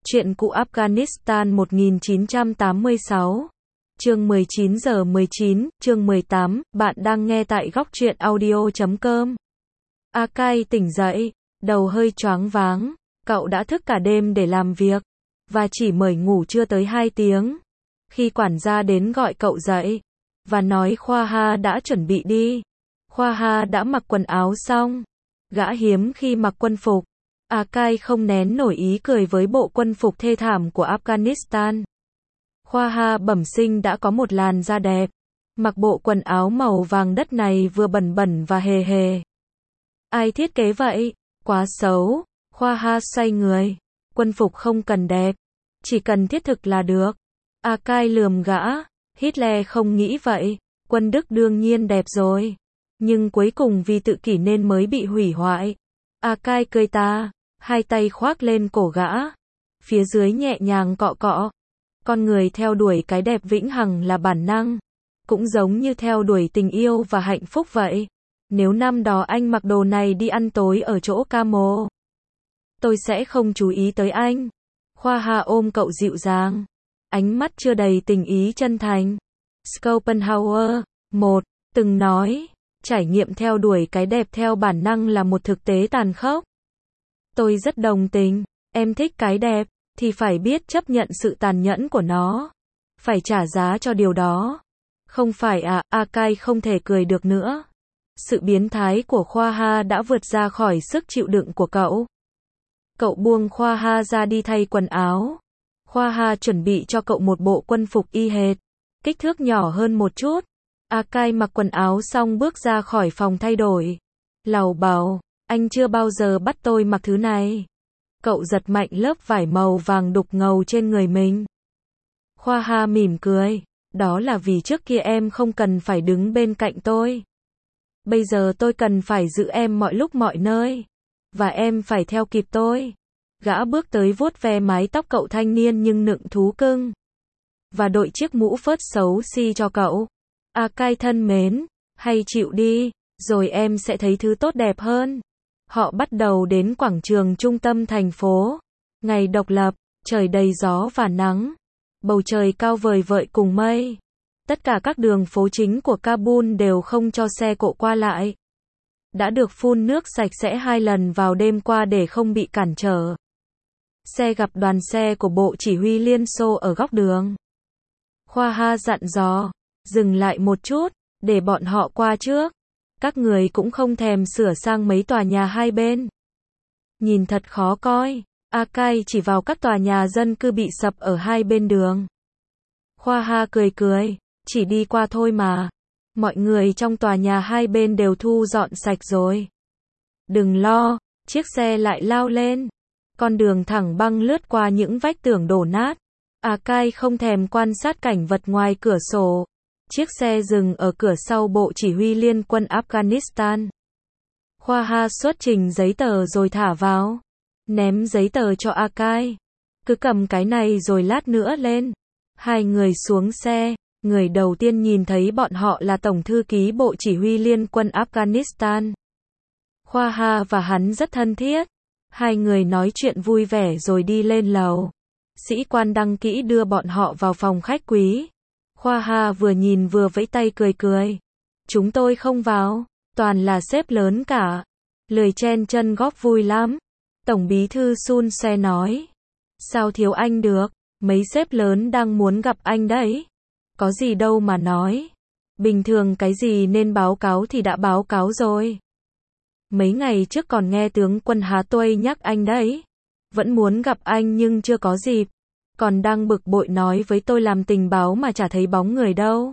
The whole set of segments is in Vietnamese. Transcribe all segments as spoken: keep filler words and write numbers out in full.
Chuyện cũ Afghanistan một nghìn chín trăm tám mươi sáu. Chương mười chín giờ mười chín, chương mười tám, bạn đang nghe tại góc truyện audio chấm com. Akai tỉnh dậy, đầu hơi choáng váng, cậu đã thức cả đêm để làm việc, và chỉ mới ngủ chưa tới hai tiếng. Khi quản gia đến gọi cậu dậy, và nói Khoa Ha đã chuẩn bị đi. Khoa Ha đã mặc quần áo xong. Gã hiếm khi mặc quân phục. Akai không nén nổi ý cười với bộ quân phục thê thảm của Afghanistan. Khoa Ha bẩm sinh đã có một làn da đẹp. Mặc bộ quần áo màu vàng đất này vừa bẩn bẩn và hề hề. Ai thiết kế vậy? Quá xấu. Khoa Ha xoay người. Quân phục không cần đẹp. Chỉ cần thiết thực là được. Akai lườm gã. Hitler không nghĩ vậy. Quân Đức đương nhiên đẹp rồi. Nhưng cuối cùng vì tự kỷ nên mới bị hủy hoại. Akai cười ta. Hai tay khoác lên cổ gã. Phía dưới nhẹ nhàng cọ cọ. Con người theo đuổi cái đẹp vĩnh hằng là bản năng. Cũng giống như theo đuổi tình yêu và hạnh phúc vậy. Nếu năm đó anh mặc đồ này đi ăn tối ở chỗ Camo, tôi sẽ không chú ý tới anh. Khoa Ha ôm cậu dịu dàng. Ánh mắt chưa đầy tình ý chân thành. Schopenhauer, một, từng nói, trải nghiệm theo đuổi cái đẹp theo bản năng là một thực tế tàn khốc. Tôi rất đồng tình, em thích cái đẹp, thì phải biết chấp nhận sự tàn nhẫn của nó. Phải trả giá cho điều đó. Không phải à, Akai không thể cười được nữa. Sự biến thái của Khoa Ha đã vượt ra khỏi sức chịu đựng của cậu. Cậu buông Khoa Ha ra đi thay quần áo. Khoa Ha chuẩn bị cho cậu một bộ quân phục y hệt, kích thước nhỏ hơn một chút. Akai mặc quần áo xong bước ra khỏi phòng thay đổi. Lầu bầu, anh chưa bao giờ bắt tôi mặc thứ này. Cậu giật mạnh lớp vải màu vàng đục ngầu trên người mình. Khoa Ha mỉm cười. Đó là vì trước kia em không cần phải đứng bên cạnh tôi. Bây giờ tôi cần phải giữ em mọi lúc mọi nơi. Và em phải theo kịp tôi. Gã bước tới vuốt ve mái tóc cậu thanh niên nhưng nựng thú cưng. Và đội chiếc mũ phớt xấu xí cho cậu. Akai thân mến, hay chịu đi, rồi em sẽ thấy thứ tốt đẹp hơn. Họ bắt đầu đến quảng trường trung tâm thành phố. Ngày độc lập, trời đầy gió và nắng. Bầu trời cao vời vợi cùng mây. Tất cả các đường phố chính của Kabul đều không cho xe cộ qua lại. Đã được phun nước sạch sẽ hai lần vào đêm qua để không bị cản trở. Xe gặp đoàn xe của Bộ Chỉ huy Liên Xô ở góc đường. Khoa Ha dặn dò, dừng lại một chút, để bọn họ qua trước. Các người cũng không thèm sửa sang mấy tòa nhà hai bên. Nhìn thật khó coi. Akai chỉ vào các tòa nhà dân cư bị sập ở hai bên đường. Khoa Ha cười cười, chỉ đi qua thôi mà. Mọi người trong tòa nhà hai bên đều thu dọn sạch rồi. Đừng lo, chiếc xe lại lao lên. Con đường thẳng băng lướt qua những vách tường đổ nát. Akai không thèm quan sát cảnh vật ngoài cửa sổ. Chiếc xe dừng ở cửa sau Bộ Chỉ huy Liên quân Afghanistan. Khoa Ha xuất trình giấy tờ rồi thả vào. Ném giấy tờ cho Akai. Cứ cầm cái này rồi lát nữa lên. Hai người xuống xe. Người đầu tiên nhìn thấy bọn họ là Tổng thư ký Bộ Chỉ huy Liên quân Afghanistan. Khoa Ha và hắn rất thân thiết. Hai người nói chuyện vui vẻ rồi đi lên lầu. Sĩ quan đăng ký đưa bọn họ vào phòng khách quý. Khoa Ha vừa nhìn vừa vẫy tay cười cười. Chúng tôi không vào, toàn là sếp lớn cả. Lười chen chân góp vui lắm. Tổng bí thư Sun Se nói. Sao thiếu anh được, mấy sếp lớn đang muốn gặp anh đấy. Có gì đâu mà nói. Bình thường cái gì nên báo cáo thì đã báo cáo rồi. Mấy ngày trước còn nghe tướng quân Há Tuây nhắc anh đấy. Vẫn muốn gặp anh nhưng chưa có dịp. Còn đang bực bội nói với tôi làm tình báo mà chả thấy bóng người đâu.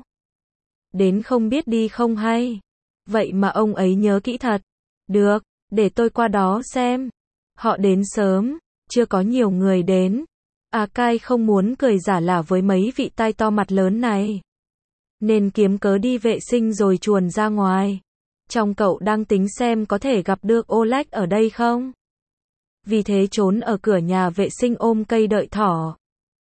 Đến không biết đi không hay. Vậy mà ông ấy nhớ kỹ thật. Được, để tôi qua đó xem. Họ đến sớm, chưa có nhiều người đến. Akai không muốn cười giả lả với mấy vị tai to mặt lớn này. Nên kiếm cớ đi vệ sinh rồi chuồn ra ngoài. Trong cậu đang tính xem có thể gặp được Oleg ở đây không? Vì thế trốn ở cửa nhà vệ sinh ôm cây đợi thỏ.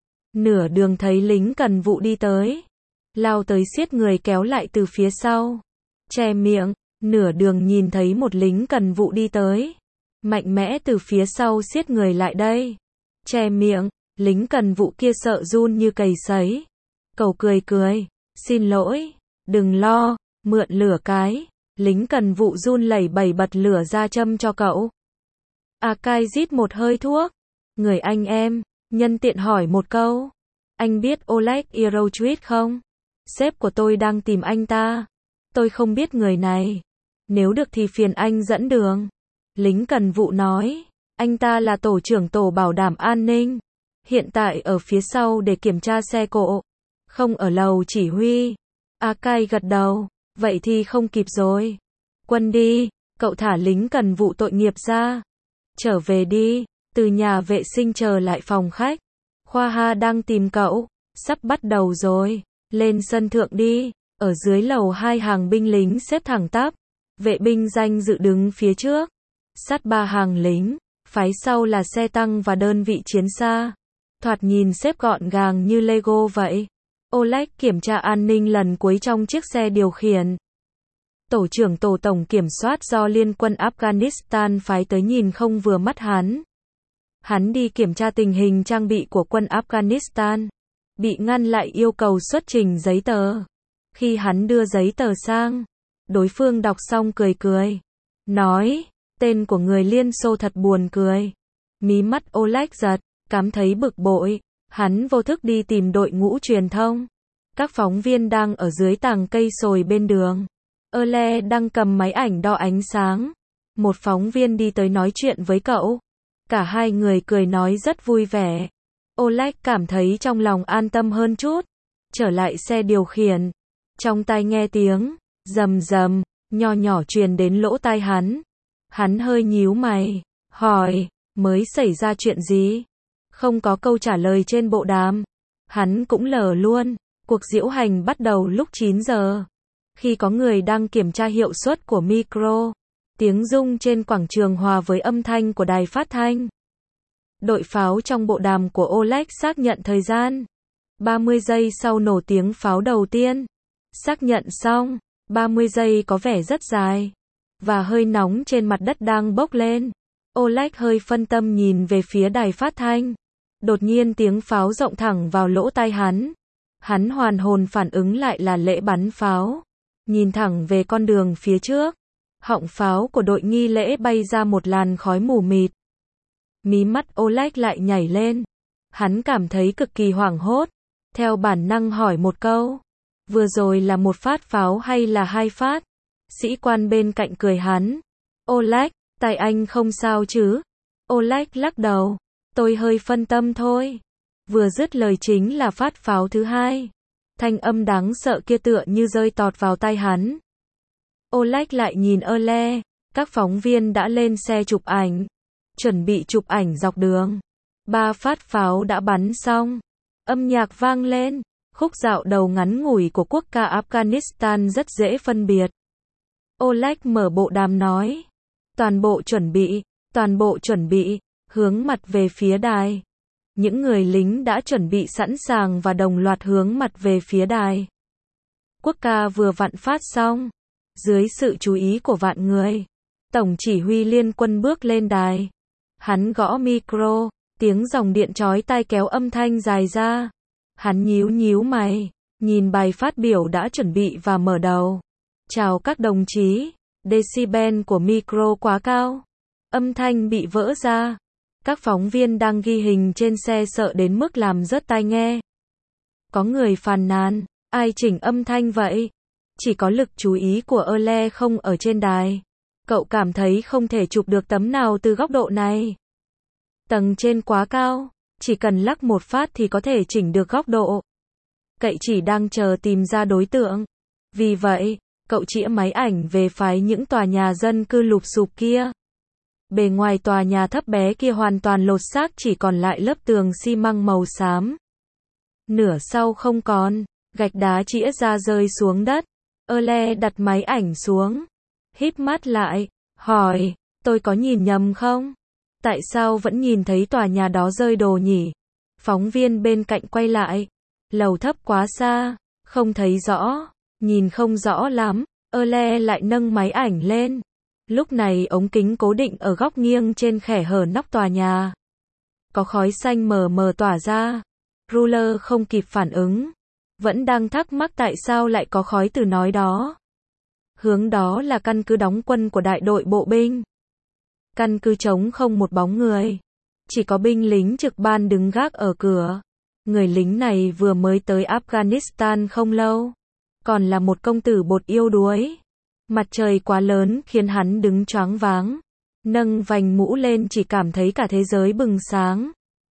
Nửa đường thấy lính cần vụ đi tới. Lao tới siết người kéo lại từ phía sau. Che miệng, nửa đường nhìn thấy một lính cần vụ đi tới. Mạnh mẽ từ phía sau siết người lại đây. Che miệng, Lính cần vụ kia sợ run như cầy sấy. Cậu cười cười, xin lỗi, đừng lo, mượn lửa cái. Lính cần vụ run lẩy bẩy bật lửa ra châm cho cậu. Akai rít một hơi thuốc. Người anh em, nhân tiện hỏi một câu. Anh biết Oleg Irochevich không? Sếp của tôi đang tìm anh ta. Tôi không biết người này. Nếu được thì phiền anh dẫn đường. Lính cần vụ nói. Anh ta là tổ trưởng tổ bảo đảm an ninh. Hiện tại ở phía sau để kiểm tra xe cộ. Không ở lầu chỉ huy. Akai gật đầu. Vậy thì không kịp rồi. Quân đi. Cậu thả lính cần vụ tội nghiệp ra. Trở về đi. Từ nhà vệ sinh trở lại phòng khách. Khoa Ha đang tìm cậu. Sắp bắt đầu rồi. Lên sân thượng đi. Ở dưới lầu hai hàng binh lính xếp thẳng tắp. Vệ binh danh dự đứng phía trước. Sát ba hàng lính. Phái sau là xe tăng và đơn vị chiến xa. Thoạt nhìn xếp gọn gàng như Lego vậy. Oleg kiểm tra an ninh lần cuối trong chiếc xe điều khiển. Tổ trưởng tổ tổng kiểm soát do liên quân Afghanistan phái tới nhìn không vừa mắt hắn. Hắn đi kiểm tra tình hình trang bị của quân Afghanistan. Bị ngăn lại yêu cầu xuất trình giấy tờ. Khi hắn đưa giấy tờ sang, đối phương đọc xong cười cười. Nói, tên của người Liên Xô thật buồn cười. Mí mắt Oleg giật, cảm thấy bực bội. Hắn vô thức đi tìm đội ngũ truyền thông. Các phóng viên đang ở dưới tàng cây sồi bên đường. Oleg đang cầm máy ảnh đo ánh sáng. Một phóng viên đi tới nói chuyện với cậu. Cả hai người cười nói rất vui vẻ. Oleg cảm thấy trong lòng an tâm hơn chút. Trở lại xe điều khiển. Trong tai nghe tiếng rầm rầm nho nhỏ truyền đến lỗ tai hắn. Hắn hơi nhíu mày, hỏi, mới xảy ra chuyện gì? Không có câu trả lời trên bộ đàm. Hắn cũng lờ luôn. Cuộc diễu hành bắt đầu lúc chín giờ. Khi có người đang kiểm tra hiệu suất của micro, tiếng rung trên quảng trường hòa với âm thanh của đài phát thanh. Đội pháo trong bộ đàm của Oleg xác nhận thời gian. ba mươi giây sau nổ tiếng pháo đầu tiên. Xác nhận xong, ba mươi giây có vẻ rất dài. Và hơi nóng trên mặt đất đang bốc lên. Oleg hơi phân tâm nhìn về phía đài phát thanh. Đột nhiên tiếng pháo rộng thẳng vào lỗ tai hắn. Hắn hoàn hồn phản ứng lại là lễ bắn pháo. Nhìn thẳng về con đường phía trước. Họng pháo của đội nghi lễ bay ra một làn khói mù mịt. Mí mắt Oleg lại nhảy lên. Hắn cảm thấy cực kỳ hoảng hốt. Theo bản năng hỏi một câu. Vừa rồi là một phát pháo hay là hai phát? Sĩ quan bên cạnh cười hắn. Oleg, tai anh không sao chứ? Oleg lắc đầu. Tôi hơi phân tâm thôi. Vừa dứt lời chính là phát pháo thứ hai. Thanh âm đáng sợ kia tựa như rơi tọt vào tai hắn. Oleg lại nhìn Erle. Các phóng viên đã lên xe chụp ảnh. Chuẩn bị chụp ảnh dọc đường. Ba phát pháo đã bắn xong. Âm nhạc vang lên. Khúc dạo đầu ngắn ngủi của quốc ca Afghanistan rất dễ phân biệt. Oleg mở bộ đàm nói. Toàn bộ chuẩn bị, toàn bộ chuẩn bị, hướng mặt về phía đài. Những người lính đã chuẩn bị sẵn sàng và đồng loạt hướng mặt về phía đài. Quốc ca vừa vặn phát xong. Dưới sự chú ý của vạn người, Tổng chỉ huy liên quân bước lên đài. Hắn gõ micro, tiếng dòng điện chói tai kéo âm thanh dài ra. Hắn nhíu nhíu mày, nhìn bài phát biểu đã chuẩn bị và mở đầu. Chào các đồng chí, decibel của micro quá cao. Âm thanh bị vỡ ra. Các phóng viên đang ghi hình trên xe sợ đến mức làm rớt tai nghe. Có người phàn nàn, ai chỉnh âm thanh vậy? Chỉ có lực chú ý của Erle không ở trên đài. Cậu cảm thấy không thể chụp được tấm nào từ góc độ này. Tầng trên quá cao, chỉ cần lắc một phát thì có thể chỉnh được góc độ. Cậu chỉ đang chờ tìm ra đối tượng. Vì vậy, cậu chĩa máy ảnh về phái những tòa nhà dân cư lụp xụp kia. Bề ngoài tòa nhà thấp bé kia hoàn toàn lột xác, chỉ còn lại lớp tường xi măng màu xám. Nửa sau không còn, gạch đá chĩa ra rơi xuống đất. Erle đặt máy ảnh xuống, híp mắt lại, hỏi, tôi có nhìn nhầm không? Tại sao vẫn nhìn thấy tòa nhà đó rơi đồ nhỉ? Phóng viên bên cạnh quay lại, lầu thấp quá xa, không thấy rõ, nhìn không rõ lắm. Erle lại nâng máy ảnh lên. Lúc này ống kính cố định ở góc nghiêng trên khe hở nóc tòa nhà. có khói xanh mờ mờ tỏa ra. Ruler không kịp phản ứng, vẫn đang thắc mắc tại sao lại có khói từ nói đó. Hướng đó là căn cứ đóng quân của đại đội bộ binh. Căn cứ trống không một bóng người. Chỉ có binh lính trực ban đứng gác ở cửa. Người lính này vừa mới tới Afghanistan không lâu. Còn là một công tử bột yêu đuối. Mặt trời quá lớn khiến hắn đứng choáng váng. Nâng vành mũ lên chỉ cảm thấy cả thế giới bừng sáng.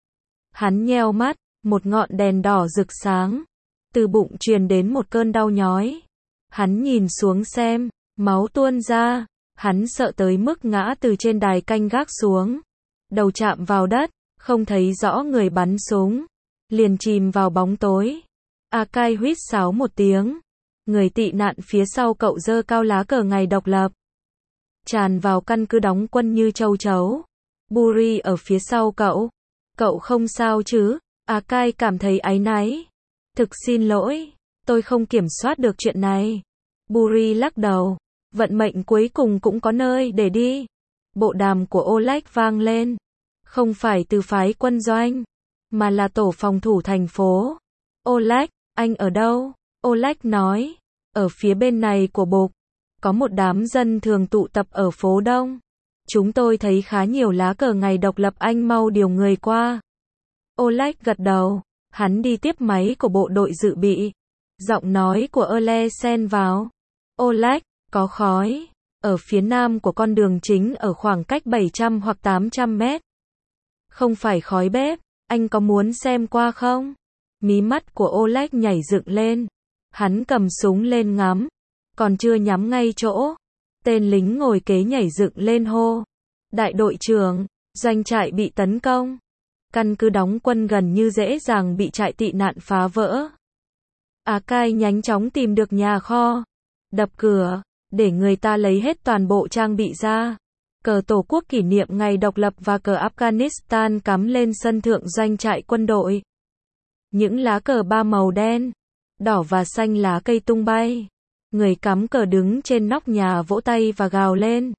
Hắn nheo mắt, một ngọn đèn đỏ rực sáng. Từ bụng truyền đến một cơn đau nhói. Hắn nhìn xuống xem, máu tuôn ra. Hắn sợ tới mức ngã từ trên đài canh gác xuống. Đầu chạm vào đất, không thấy rõ người bắn súng. Liền chìm vào bóng tối. Akai huýt sáo một tiếng. Người tị nạn phía sau cậu giơ cao lá cờ ngày độc lập. Tràn vào căn cứ đóng quân như châu chấu. Buri ở phía sau cậu. Cậu không sao chứ? Akai cảm thấy áy náy. Thực xin lỗi, tôi không kiểm soát được chuyện này. Buri lắc đầu. Vận mệnh cuối cùng cũng có nơi để đi. Bộ đàm của Oleg vang lên. Không phải từ phái quân doanh, mà là tổ phòng thủ thành phố. Oleg, anh ở đâu? Oleg nói. Ở phía bên này của Bục. Có một đám dân thường tụ tập ở phố Đông. Chúng tôi thấy khá nhiều lá cờ ngày độc lập, anh mau điều người qua. Oleg gật đầu. Hắn đi tiếp máy của bộ đội dự bị. Giọng nói của Ole xen vào. Oleg, có khói. Ở phía nam của con đường chính ở khoảng cách bảy trăm hoặc tám trăm mét. Không phải khói bếp, anh có muốn xem qua không? Mí mắt của Oleg nhảy dựng lên. Hắn cầm súng lên ngắm. Còn chưa nhắm ngay chỗ. Tên lính ngồi kế nhảy dựng lên hô. Đại đội trưởng, doanh trại bị tấn công. Căn cứ đóng quân gần như dễ dàng bị trại tị nạn phá vỡ. Akai nhanh chóng tìm được nhà kho. Đập cửa, để người ta lấy hết toàn bộ trang bị ra. Cờ Tổ quốc kỷ niệm ngày độc lập và cờ Afghanistan cắm lên sân thượng doanh trại quân đội. Những lá cờ ba màu đen, đỏ và xanh lá cây tung bay. Người cắm cờ đứng trên nóc nhà vỗ tay và gào lên.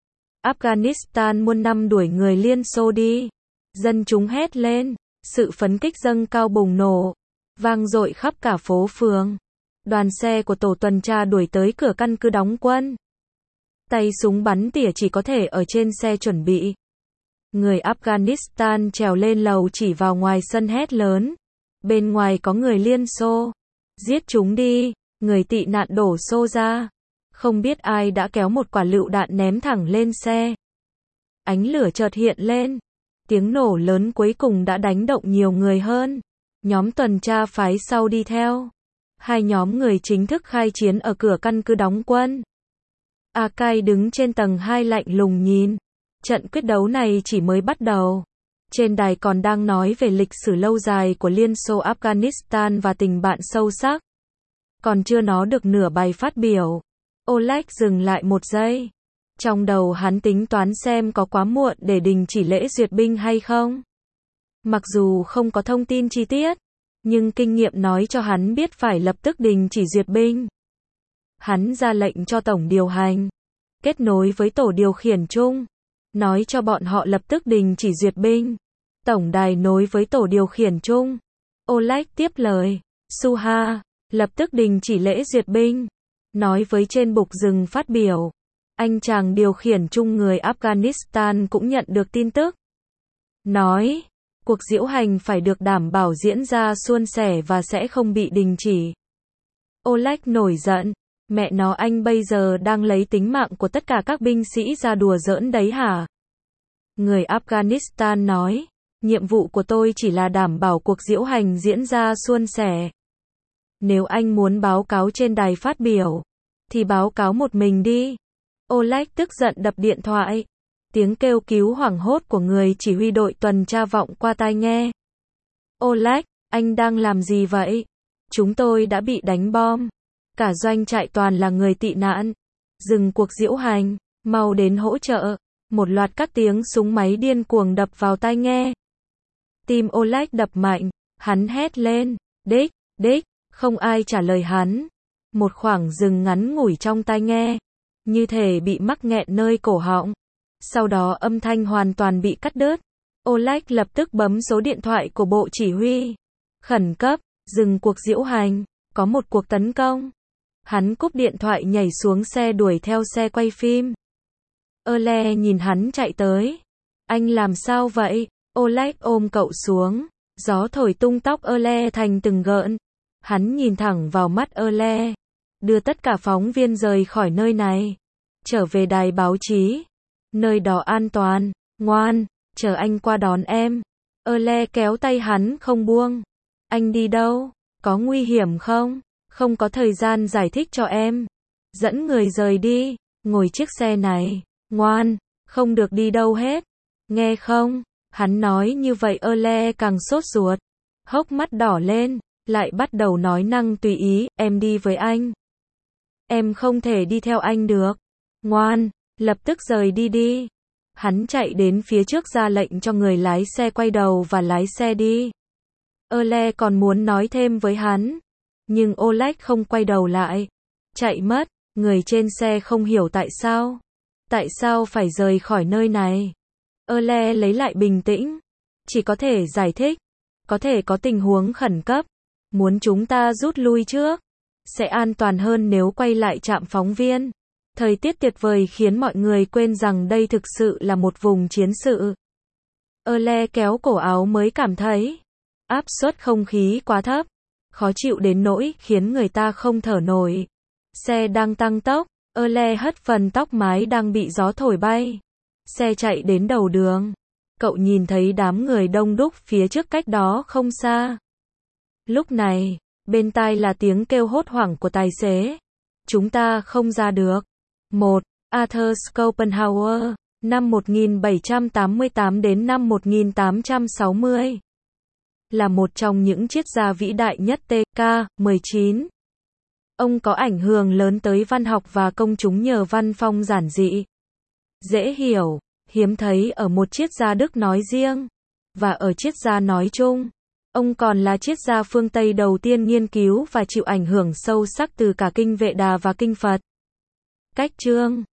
Afghanistan muôn năm đuổi người Liên Xô đi. Dân chúng hét lên, sự phấn khích dâng cao bùng nổ, vang dội khắp cả phố phường. Đoàn xe của tổ tuần tra đuổi tới cửa căn cứ đóng quân. Tay súng bắn tỉa chỉ có thể ở trên xe chuẩn bị. Người Afghanistan trèo lên lầu chỉ vào ngoài sân hét lớn. Bên ngoài có người Liên Xô. Giết chúng đi, người tị nạn đổ xô ra. Không biết ai đã kéo một quả lựu đạn ném thẳng lên xe. Ánh lửa chợt hiện lên. Tiếng nổ lớn cuối cùng đã đánh động nhiều người hơn. Nhóm tuần tra phái sau đi theo. Hai nhóm người chính thức khai chiến ở cửa căn cứ đóng quân. Akai đứng trên tầng hai lạnh lùng nhìn. Trận quyết đấu này chỉ mới bắt đầu. Trên đài còn đang nói về lịch sử lâu dài của Liên Xô Afghanistan và tình bạn sâu sắc. Còn chưa nói được nửa bài phát biểu. Oleg dừng lại một giây. Trong đầu hắn tính toán xem có quá muộn để đình chỉ lễ duyệt binh hay không. Mặc dù không có thông tin chi tiết, nhưng kinh nghiệm nói cho hắn biết phải lập tức đình chỉ duyệt binh. Hắn ra lệnh cho tổng điều hành, kết nối với tổ điều khiển chung, nói cho bọn họ lập tức đình chỉ duyệt binh. Tổng đài nối với tổ điều khiển chung. Oleg tiếp lời, Suha, lập tức đình chỉ lễ duyệt binh. Nói với trên bục dừng phát biểu. Anh chàng điều khiển chung người Afghanistan cũng nhận được tin tức. Nói, cuộc diễu hành phải được đảm bảo diễn ra suôn sẻ và sẽ không bị đình chỉ. Oleg nổi giận, mẹ nó, anh bây giờ đang lấy tính mạng của tất cả các binh sĩ ra đùa giỡn đấy hả? Người Afghanistan nói, nhiệm vụ của tôi chỉ là đảm bảo cuộc diễu hành diễn ra suôn sẻ. Nếu anh muốn báo cáo trên đài phát biểu, thì báo cáo một mình đi. Oleg tức giận đập điện thoại. Tiếng kêu cứu hoảng hốt của người chỉ huy đội tuần tra vọng qua tai nghe. Oleg, anh đang làm gì vậy? Chúng tôi đã bị đánh bom. Cả doanh trại toàn là người tị nạn. Dừng cuộc diễu hành, mau đến hỗ trợ. Một loạt các tiếng súng máy điên cuồng đập vào tai nghe. Tim Oleg đập mạnh, hắn hét lên, đích, đích, không ai trả lời hắn. Một khoảng dừng ngắn ngủi trong tai nghe, như thể bị mắc nghẹn nơi cổ họng. Sau đó âm thanh hoàn toàn bị cắt đứt. Oleg lập tức bấm số điện thoại của bộ chỉ huy. Khẩn cấp, dừng cuộc diễu hành, có một cuộc tấn công. Hắn cúp điện thoại nhảy xuống xe đuổi theo xe quay phim. Oleg nhìn hắn chạy tới. Anh làm sao vậy? Oleg ôm cậu xuống. Gió thổi tung tóc Oleg thành từng gợn. Hắn nhìn thẳng vào mắt Oleg. Đưa tất cả phóng viên rời khỏi nơi này. Trở về đài báo chí. Nơi đó an toàn. Ngoan, chờ anh qua đón em. Oleg kéo tay hắn không buông. Anh đi đâu? Có nguy hiểm không? Không có thời gian giải thích cho em. Dẫn người rời đi. Ngồi chiếc xe này. Ngoan, không được đi đâu hết. Nghe không? Hắn nói như vậy Oleg càng sốt ruột. Hốc mắt đỏ lên. Lại bắt đầu nói năng tùy ý. Em đi với anh. Em không thể đi theo anh được. Ngoan, lập tức rời đi đi. Hắn chạy đến phía trước ra lệnh cho người lái xe quay đầu và lái xe đi. Oleg còn muốn nói thêm với hắn. Nhưng Oleg không quay đầu lại. Chạy mất. Người trên xe không hiểu tại sao. Tại sao phải rời khỏi nơi này. Oleg lấy lại bình tĩnh. Chỉ có thể giải thích. Có thể có tình huống khẩn cấp. Muốn chúng ta rút lui trước. Sẽ an toàn hơn nếu quay lại trạm phóng viên. Thời tiết tuyệt vời khiến mọi người quên rằng đây thực sự là một vùng chiến sự. Oleg kéo cổ áo mới cảm thấy áp suất không khí quá thấp, khó chịu đến nỗi khiến người ta không thở nổi. Xe đang tăng tốc, Oleg hất phần tóc mái đang bị gió thổi bay. Xe chạy đến đầu đường. Cậu nhìn thấy đám người đông đúc phía trước cách đó không xa. Lúc này, bên tai là tiếng kêu hốt hoảng của tài xế. Chúng ta không ra được. một. Arthur Schopenhauer, năm một nghìn bảy trăm tám mươi tám đến năm một nghìn tám trăm sáu mươi. Là một trong những triết gia vĩ đại nhất T K mười chín. Ông có ảnh hưởng lớn tới văn học và công chúng nhờ văn phong giản dị, dễ hiểu, hiếm thấy ở một triết gia Đức nói riêng, và ở triết gia nói chung. Ông còn là triết gia phương Tây đầu tiên nghiên cứu và chịu ảnh hưởng sâu sắc từ cả kinh Vệ Đà và kinh Phật. Cách chương